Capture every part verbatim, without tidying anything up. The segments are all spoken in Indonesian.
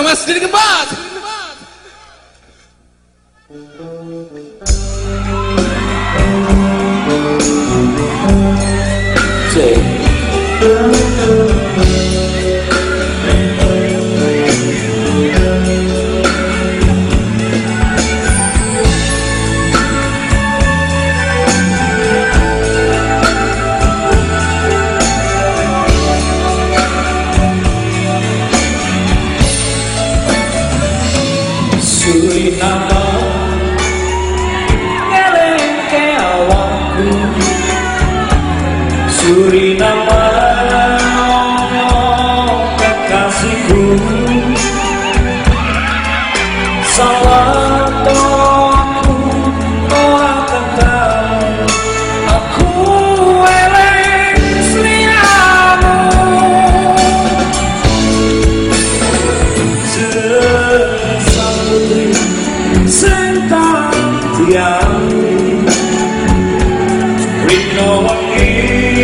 Mas Didi Kempot. Suriname ngelengke awakku, Suriname kekasihku, sawatoku ora ketemu, aku eling sliramu. Sentang tiang Rino wangi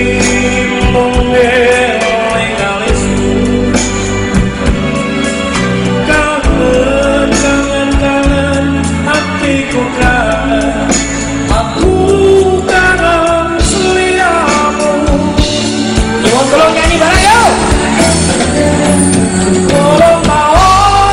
mengeling alismu, kangen, kangen, kangen hatiku kangen, aku kangen seliramu. Nyuwun tolong nyanyi bareng yuk. Tolong mau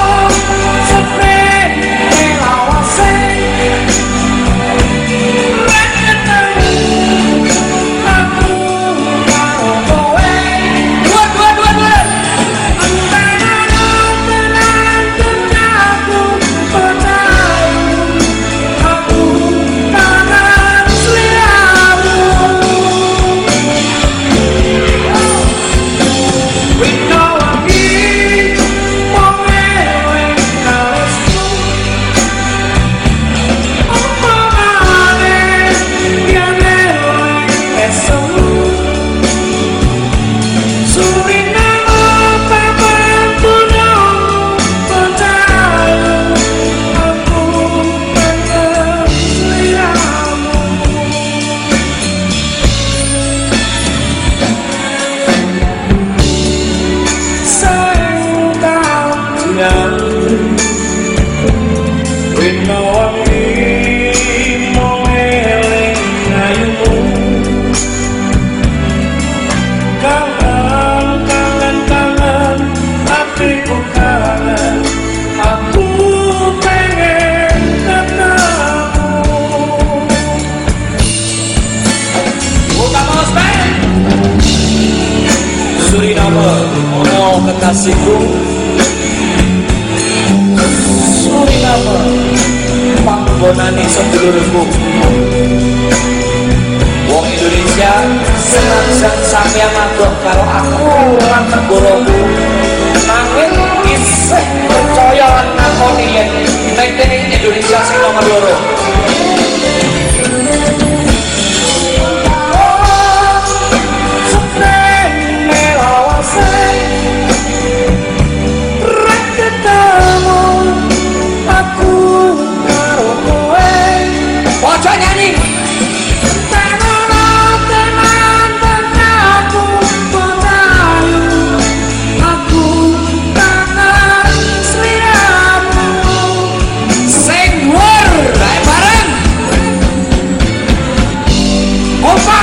kekasihku, Suriname panggonane sedulurku. Wong Indonesia senajan sampeyan adoh karo aku lan negaraku, nanging isih percaya lan ngakoni yen nek Indonesia sing nomor loro. Ojo nyanyi. Sing wur, bae bareng. Kompak.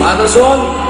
Matur suwun.